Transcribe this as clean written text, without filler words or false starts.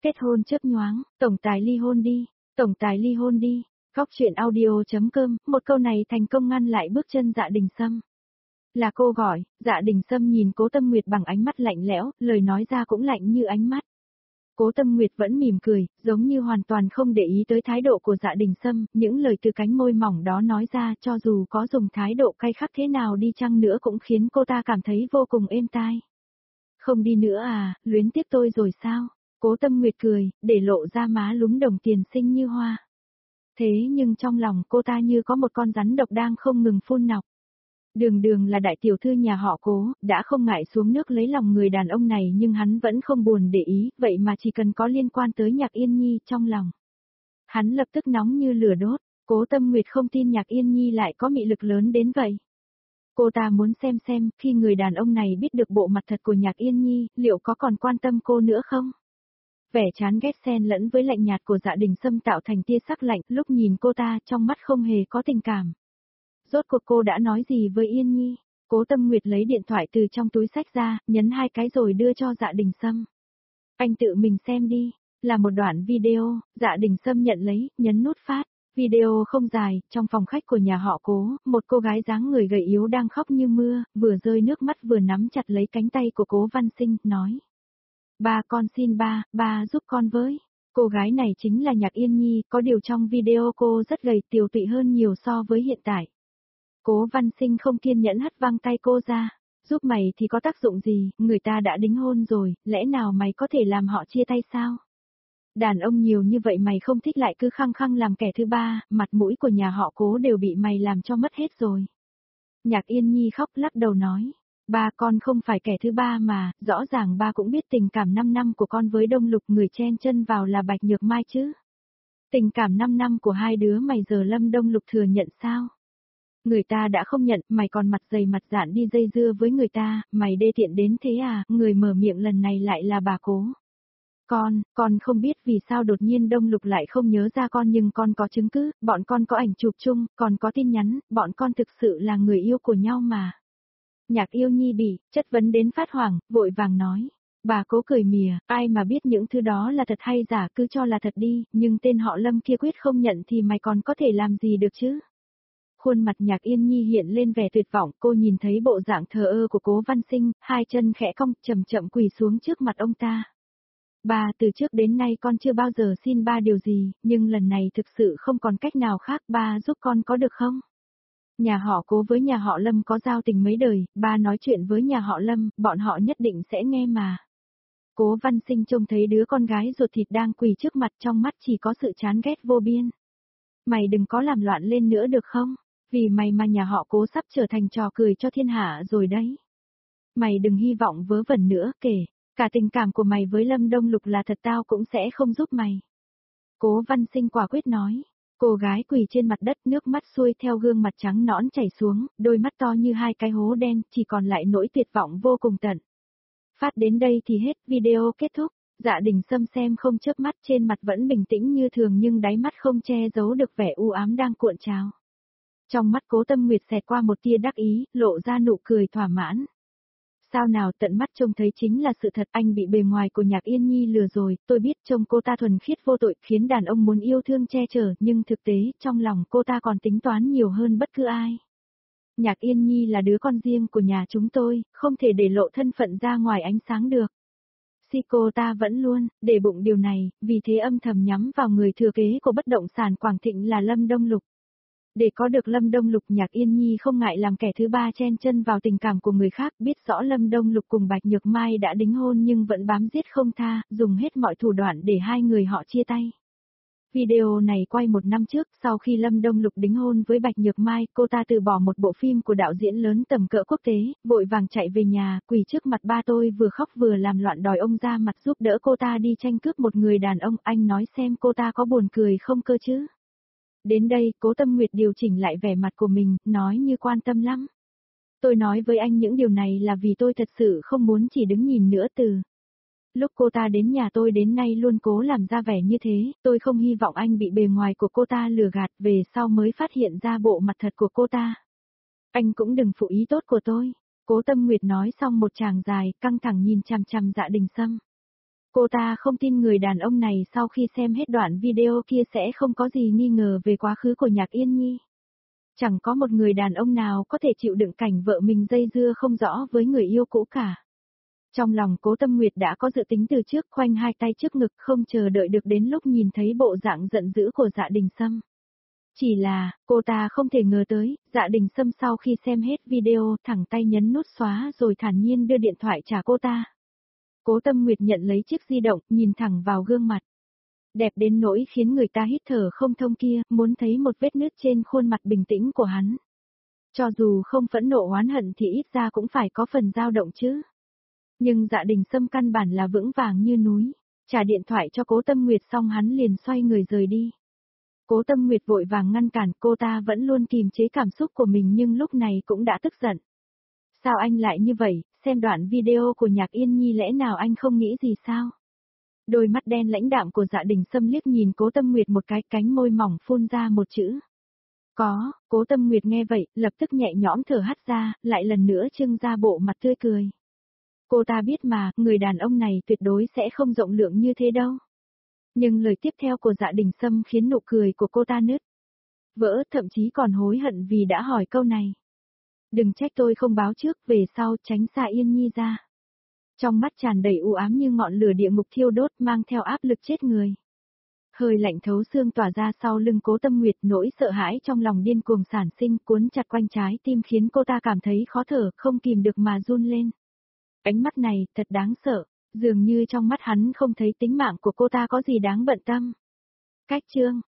Kết hôn chớp nhoáng, tổng tài ly hôn đi, tổng tài ly hôn đi. Góc truyện audio.com, một câu này thành công ngăn lại bước chân Dạ Đình Sâm. Là cô gọi, Dạ Đình Sâm nhìn Cố Tâm Nguyệt bằng ánh mắt lạnh lẽo, lời nói ra cũng lạnh như ánh mắt. Cố Tâm Nguyệt vẫn mỉm cười, giống như hoàn toàn không để ý tới thái độ của Dạ Đình Sâm, những lời từ cánh môi mỏng đó nói ra cho dù có dùng thái độ cay khắc thế nào đi chăng nữa cũng khiến cô ta cảm thấy vô cùng êm tai. Không đi nữa à, luyến tiếc tôi rồi sao? Cố Tâm Nguyệt cười, để lộ ra má lúm đồng tiền xinh như hoa. Thế nhưng trong lòng cô ta như có một con rắn độc đang không ngừng phun nọc. Đường Đường là đại tiểu thư nhà họ Cố, đã không ngại xuống nước lấy lòng người đàn ông này nhưng hắn vẫn không buồn để ý, vậy mà chỉ cần có liên quan tới Nhạc Yên Nhi trong lòng. Hắn lập tức nóng như lửa đốt, Cố Tâm Nguyệt không tin Nhạc Yên Nhi lại có mị lực lớn đến vậy. Cô ta muốn xem khi người đàn ông này biết được bộ mặt thật của Nhạc Yên Nhi, liệu có còn quan tâm cô nữa không? Vẻ chán ghét xen lẫn với lạnh nhạt của Dạ Đình Sâm tạo thành tia sắc lạnh, lúc nhìn cô ta trong mắt không hề có tình cảm. Rốt cuộc cô đã nói gì với Yên Nhi? Cố Tâm Nguyệt lấy điện thoại từ trong túi xách ra, nhấn 2 cái rồi đưa cho Dạ Đình Sâm. Anh tự mình xem đi, là một đoạn video, Dạ Đình Sâm nhận lấy, nhấn nút phát. Video không dài, trong phòng khách của nhà họ Cố, một cô gái dáng người gầy yếu đang khóc như mưa, vừa rơi nước mắt vừa nắm chặt lấy cánh tay của Cố Văn Sinh, nói. Ba con xin ba giúp con với. Cô gái này chính là Nhạc Yên Nhi, có điều trong video cô rất gầy tiều tụy hơn nhiều so với hiện tại. Cố Văn Sinh không kiên nhẫn hất văng tay cô ra. Giúp mày thì có tác dụng gì, người ta đã đính hôn rồi, lẽ nào mày có thể làm họ chia tay sao? Đàn ông nhiều như vậy mày không thích lại cứ khăng khăng làm kẻ thứ ba, mặt mũi của nhà họ Cố đều bị mày làm cho mất hết rồi. Nhạc Yên Nhi khóc lắc đầu nói. Ba con không phải kẻ thứ ba mà, rõ ràng ba cũng biết tình cảm 5 năm của con với Đông Lục, người chen chân vào là Bạch Nhược Mai chứ. Tình cảm 5 năm của hai đứa mày giờ Lâm Đông Lục thừa nhận sao? Người ta đã không nhận, mày còn mặt dày mặt dạn đi dây dưa với người ta, mày đê tiện đến thế à, người mở miệng lần này lại là bà Cố. Con không biết vì sao đột nhiên Đông Lục lại không nhớ ra con nhưng con có chứng cứ, bọn con có ảnh chụp chung, còn có tin nhắn, bọn con thực sự là người yêu của nhau mà. Nhạc Yêu Nhi bị chất vấn đến phát hoảng, vội vàng nói. Bà Cố cười mỉa, ai mà biết những thứ đó là thật hay giả cứ cho là thật đi, nhưng tên họ Lâm kia quyết không nhận thì mày còn có thể làm gì được chứ? Khuôn mặt Nhạc Yên Nhi hiện lên vẻ tuyệt vọng, cô nhìn thấy bộ dạng thờ ơ của Cố Văn Sinh, hai chân khẽ cong, chậm chậm quỳ xuống trước mặt ông ta. Ba, từ trước đến nay con chưa bao giờ xin ba điều gì, nhưng lần này thực sự không còn cách nào khác, ba giúp con có được không? Nhà họ Cố với nhà họ Lâm có giao tình mấy đời, ba nói chuyện với nhà họ Lâm, bọn họ nhất định sẽ nghe mà. Cố Văn Sinh trông thấy đứa con gái ruột thịt đang quỳ trước mặt, trong mắt chỉ có sự chán ghét vô biên. Mày đừng có làm loạn lên nữa được không? Vì mày mà nhà họ Cố sắp trở thành trò cười cho thiên hạ rồi đấy. Mày đừng hy vọng vớ vẩn nữa, kể cả tình cảm của mày với Lâm Đông Lục là thật tao cũng sẽ không giúp mày. Cố Văn Sinh quả quyết nói. Cô gái quỳ trên mặt đất, nước mắt xuôi theo gương mặt trắng nõn chảy xuống, đôi mắt to như hai cái hố đen, chỉ còn lại nỗi tuyệt vọng vô cùng tận. Phát đến đây thì hết, video kết thúc. Dạ Đình Sâm xem không chớp mắt, trên mặt vẫn bình tĩnh như thường nhưng đáy mắt không che giấu được vẻ u ám đang cuộn trào. Trong mắt Cố Tâm Nguyệt xẹt qua một tia đắc ý, lộ ra nụ cười thỏa mãn. Sao nào, tận mắt trông thấy chính là sự thật, anh bị bề ngoài của Nhạc Yên Nhi lừa rồi, tôi biết trông cô ta thuần khiết vô tội, khiến đàn ông muốn yêu thương che chở, nhưng thực tế, trong lòng cô ta còn tính toán nhiều hơn bất cứ ai. Nhạc Yên Nhi là đứa con riêng của nhà chúng tôi, không thể để lộ thân phận ra ngoài ánh sáng được. Cô ta vẫn luôn, để bụng điều này, vì thế âm thầm nhắm vào người thừa kế của bất động sản Quảng Thịnh là Lâm Đông Lục. Để có được Lâm Đông Lục, Nhạc Yên Nhi không ngại làm kẻ thứ ba chen chân vào tình cảm của người khác, biết rõ Lâm Đông Lục cùng Bạch Nhược Mai đã đính hôn nhưng vẫn bám giết không tha, dùng hết mọi thủ đoạn để hai người họ chia tay. Video này quay 1 năm trước, sau khi Lâm Đông Lục đính hôn với Bạch Nhược Mai, cô ta từ bỏ một bộ phim của đạo diễn lớn tầm cỡ quốc tế, vội vàng chạy về nhà, quỳ trước mặt ba tôi vừa khóc vừa làm loạn đòi ông ra mặt giúp đỡ cô ta đi tranh cướp một người đàn ông, anh nói xem cô ta có buồn cười không cơ chứ? Đến đây, Cố Tâm Nguyệt điều chỉnh lại vẻ mặt của mình, nói như quan tâm lắm. Tôi nói với anh những điều này là vì tôi thật sự không muốn chỉ đứng nhìn nữa từ. Lúc cô ta đến nhà tôi đến nay luôn cố làm ra vẻ như thế, tôi không hy vọng anh bị bề ngoài của cô ta lừa gạt, về sau mới phát hiện ra bộ mặt thật của cô ta. Anh cũng đừng phụ ý tốt của tôi. Cố Tâm Nguyệt nói xong một tràng dài, căng thẳng nhìn chằm chằm Dạ Đình Sâm. Cô ta không tin người đàn ông này sau khi xem hết đoạn video kia sẽ không có gì nghi ngờ về quá khứ của Nhạc Yên Nhi. Chẳng có một người đàn ông nào có thể chịu đựng cảnh vợ mình dây dưa không rõ với người yêu cũ cả. Trong lòng Cố Tâm Nguyệt đã có dự tính từ trước, khoanh hai tay trước ngực không chờ đợi được đến lúc nhìn thấy bộ dạng giận dữ của Dạ Đình Sâm. Chỉ là, cô ta không thể ngờ tới, Dạ Đình Sâm sau khi xem hết video thẳng tay nhấn nút xóa rồi thản nhiên đưa điện thoại trả cô ta. Cố Tâm Nguyệt nhận lấy chiếc di động, nhìn thẳng vào gương mặt. Đẹp đến nỗi khiến người ta hít thở không thông kia, muốn thấy một vết nứt trên khuôn mặt bình tĩnh của hắn. Cho dù không phẫn nộ oán hận thì ít ra cũng phải có phần dao động chứ. Nhưng Dạ Đình Sâm căn bản là vững vàng như núi, trả điện thoại cho Cố Tâm Nguyệt xong hắn liền xoay người rời đi. Cố Tâm Nguyệt vội vàng ngăn cản, cô ta vẫn luôn kìm chế cảm xúc của mình nhưng lúc này cũng đã tức giận. Sao anh lại như vậy, xem đoạn video của Nhạc Yên Nhi lẽ nào anh không nghĩ gì sao? Đôi mắt đen lãnh đạm của Dạ Đình Sâm liếc nhìn Cố Tâm Nguyệt một cái, cánh môi mỏng phun ra một chữ. Có, Cố Tâm Nguyệt nghe vậy, lập tức nhẹ nhõm thở hắt ra, lại lần nữa trưng ra bộ mặt tươi cười. Cô ta biết mà, người đàn ông này tuyệt đối sẽ không rộng lượng như thế đâu. Nhưng lời tiếp theo của Dạ Đình Sâm khiến nụ cười của cô ta nứt vỡ, thậm chí còn hối hận vì đã hỏi câu này. Đừng trách tôi không báo trước, về sau tránh xa Yên Nhi ra. Trong mắt tràn đầy u ám như ngọn lửa địa ngục thiêu đốt mang theo áp lực chết người. Hơi lạnh thấu xương tỏa ra sau lưng Cố Tâm Nguyệt, nỗi sợ hãi trong lòng điên cuồng sản sinh cuốn chặt quanh trái tim khiến cô ta cảm thấy khó thở, không kìm được mà run lên. Ánh mắt này, thật đáng sợ, dường như trong mắt hắn không thấy tính mạng của cô ta có gì đáng bận tâm. Cách chương